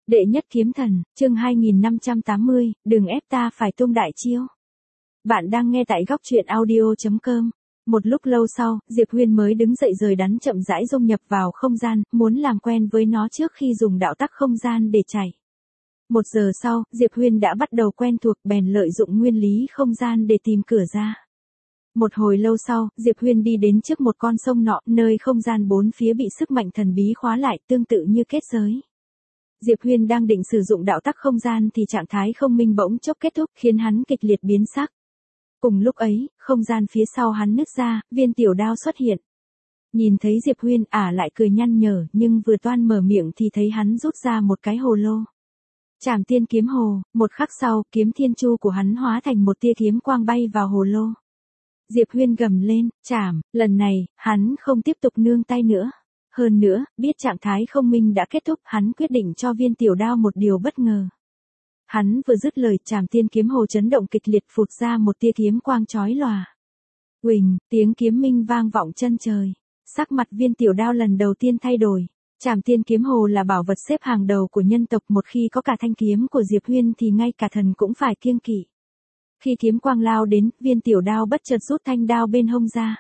Đệ nhất kiếm thần, chương 2580, đừng ép ta phải tung đại chiêu. Bạn đang nghe tại góc truyện audio.com. Một lúc lâu sau, Diệp Huyên mới đứng dậy rời đắn chậm rãi dung nhập vào không gian, muốn làm quen với nó trước khi dùng đạo tắc không gian để chạy. 1 giờ sau, Diệp Huyên đã bắt đầu quen thuộc bèn lợi dụng nguyên lý không gian để tìm cửa ra. Một hồi lâu sau, Diệp Huyên đi đến trước một con sông nọ, nơi không gian bốn phía bị sức mạnh thần bí khóa lại tương tự như kết giới. Diệp Huyên đang định sử dụng đạo tắc không gian thì trạng thái không minh bỗng chốc kết thúc khiến hắn kịch liệt biến sắc. Cùng lúc ấy, không gian phía sau hắn nứt ra, viên tiểu đao xuất hiện. Nhìn thấy Diệp Huyên lại cười nhăn nhở nhưng vừa toan mở miệng thì thấy hắn rút ra một cái hồ lô. Trảm tiên kiếm hồ, một khắc sau, kiếm thiên chu của hắn hóa thành một tia kiếm quang bay vào hồ lô. Diệp Huyên gầm lên, chảm, lần này, hắn không tiếp tục nương tay nữa. Hơn nữa, biết trạng thái không minh đã kết thúc, hắn quyết định cho viên tiểu đao một điều bất ngờ. Hắn vừa dứt lời, trảm tiên kiếm hồ chấn động kịch liệt phụt ra một tia kiếm quang chói lòa. Uỳnh, tiếng kiếm minh vang vọng chân trời. Sắc mặt viên tiểu đao lần đầu tiên thay đổi. Trảm tiên kiếm hồ là bảo vật xếp hàng đầu của nhân tộc, một khi có cả thanh kiếm của Diệp Huyên thì ngay cả thần cũng phải kiêng kỵ. Khi kiếm quang lao đến, viên tiểu đao bất chợt rút thanh đao bên hông ra.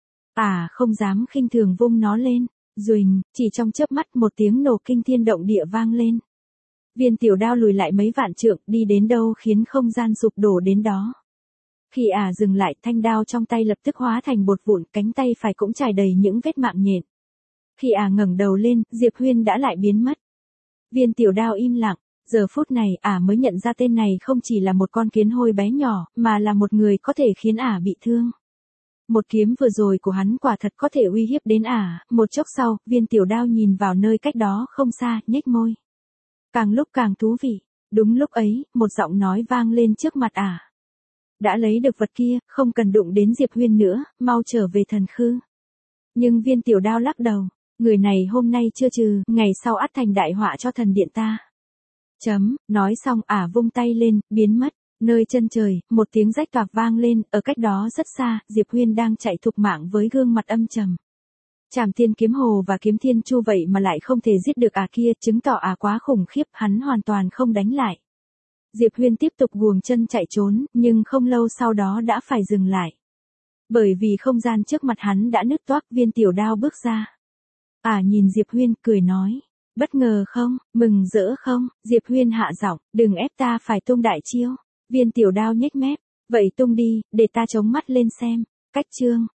Không dám khinh thường vung nó lên. Ruỳnh, chỉ trong chớp mắt một tiếng nổ kinh thiên động địa vang lên. Viên tiểu đao lùi lại mấy vạn trượng, đi đến đâu khiến không gian sụp đổ đến đó. Khi dừng lại, thanh đao trong tay lập tức hóa thành bột vụn, cánh tay phải cũng trải đầy những vết mạng nhện. Khi ngẩng đầu lên, Diệp Huyên đã lại biến mất. Viên tiểu đao im lặng, giờ phút này mới nhận ra tên này không chỉ là một con kiến hôi bé nhỏ, mà là một người có thể khiến bị thương. Một kiếm vừa rồi của hắn quả thật có thể uy hiếp đến một chốc sau, viên tiểu đao nhìn vào nơi cách đó không xa, nhếch môi. Càng lúc càng thú vị. Đúng lúc ấy, một giọng nói vang lên trước mặt Đã lấy được vật kia, không cần đụng đến Diệp Huyên nữa, mau trở về thần khư. Nhưng viên tiểu đao lắc đầu, người này hôm nay chưa trừ, ngày sau ắt thành đại họa cho thần điện ta. Nói xong vung tay lên, biến mất. Nơi chân trời, một tiếng rách toạc vang lên, ở cách đó rất xa, Diệp Huyên đang chạy thục mạng với gương mặt âm trầm. Trảm tiên kiếm hồ và kiếm thiên chu vậy mà lại không thể giết được kia, chứng tỏ quá khủng khiếp, hắn hoàn toàn không đánh lại. Diệp Huyên tiếp tục guồng chân chạy trốn, nhưng không lâu sau đó đã phải dừng lại. Bởi vì không gian trước mặt hắn đã nứt toác, viên tiểu đao bước ra. Nhìn Diệp Huyên, cười nói. Bất ngờ không, mừng rỡ không? Diệp Huyên hạ giọng, đừng ép ta phải tung đại chiêu. Viên tiểu đao nhếch mép, vậy tung đi, để ta chống mắt lên xem. Cách chương.